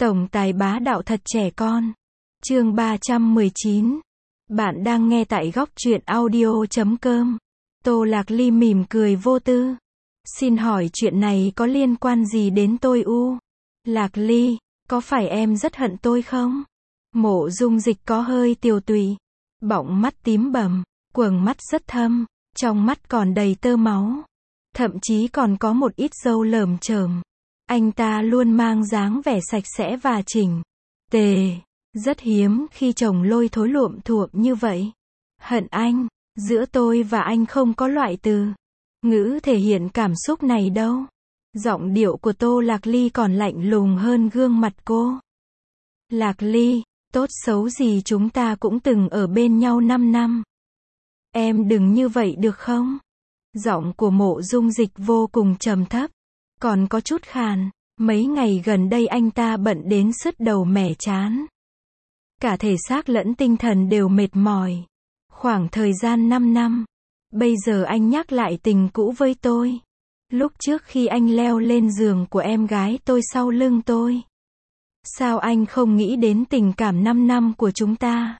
Tổng tài bá đạo thật trẻ con. Chương 319. Bạn đang nghe tại góc truyện audio.com. Tô Lạc Ly mỉm cười vô tư. Xin hỏi chuyện này có liên quan gì đến tôi u? Lạc Ly, có phải em rất hận tôi không? Mộ Dung Dịch có hơi tiều tụy, bọng mắt tím bầm, quầng mắt rất thâm, trong mắt còn đầy tơ máu, thậm chí còn có một ít râu lởm chởm. Anh ta luôn mang dáng vẻ sạch sẽ và chỉnh tề, rất hiếm khi chồng lôi thối luộm thuộm như vậy. Hận anh, giữa tôi và anh không có loại từ ngữ thể hiện cảm xúc này đâu. Giọng điệu của Tô Lạc Ly còn lạnh lùng hơn gương mặt cô. Lạc Ly, tốt xấu gì chúng ta cũng từng ở bên nhau 5 năm. Em đừng như vậy được không? Giọng của Mộ Dung Dịch vô cùng trầm thấp, còn có chút khàn. Mấy ngày gần đây anh ta bận đến sứt đầu mẻ chán. Cả thể xác lẫn tinh thần đều mệt mỏi. Khoảng thời gian 5 năm. Bây giờ anh nhắc lại tình cũ với tôi. Lúc trước khi anh leo lên giường của em gái tôi sau lưng tôi. Sao anh không nghĩ đến tình cảm 5 năm của chúng ta?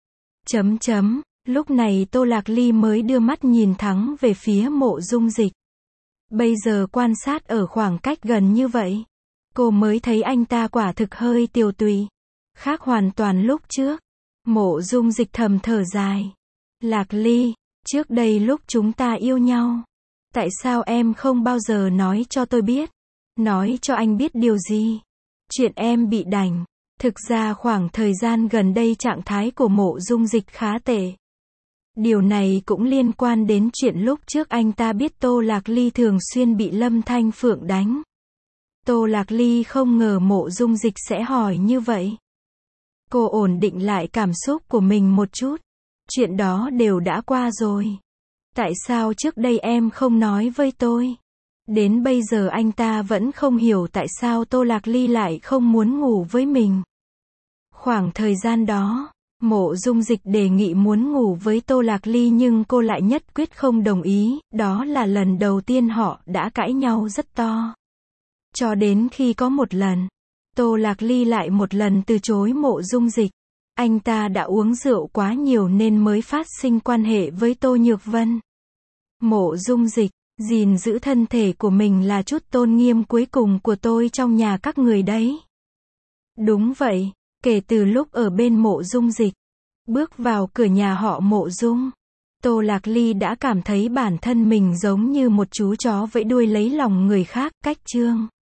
Lúc này Tô Lạc Ly mới đưa mắt nhìn thẳng về phía Mộ Dung Dịch. Bây giờ quan sát ở khoảng cách gần như vậy, cô mới thấy anh ta quả thực hơi tiều tụy, khác hoàn toàn lúc trước. Mộ Dung Dịch thầm thở dài. Lạc Ly, trước đây lúc chúng ta yêu nhau, tại sao em không bao giờ nói cho tôi biết? Nói cho anh biết điều gì? Chuyện em bị đành. Thực ra khoảng thời gian gần đây trạng thái của Mộ Dung Dịch khá tệ. Điều này cũng liên quan đến chuyện lúc trước anh ta biết Tô Lạc Ly thường xuyên bị Lâm Thanh Phượng đánh. Tô Lạc Ly không ngờ Mộ Dung Dịch sẽ hỏi như vậy. Cô ổn định lại cảm xúc của mình một chút. Chuyện đó đều đã qua rồi. Tại sao trước đây em không nói với tôi? Đến bây giờ anh ta vẫn không hiểu tại sao Tô Lạc Ly lại không muốn ngủ với mình. Khoảng thời gian đó, Mộ Dung Dịch đề nghị muốn ngủ với Tô Lạc Ly nhưng cô lại nhất quyết không đồng ý. Đó là lần đầu tiên họ đã cãi nhau rất to. Cho đến khi có một lần, Tô Lạc Ly lại một lần từ chối Mộ Dung Dịch. Anh ta đã uống rượu quá nhiều nên mới phát sinh quan hệ với Tô Nhược Vân. Mộ Dung Dịch, gìn giữ thân thể của mình là chút tôn nghiêm cuối cùng của tôi trong nhà các người đấy. Đúng vậy, kể từ lúc ở bên Mộ Dung Dịch, bước vào cửa nhà họ Mộ Dung, Tô Lạc Ly đã cảm thấy bản thân mình giống như một chú chó vẫy đuôi lấy lòng người khác. Cách chương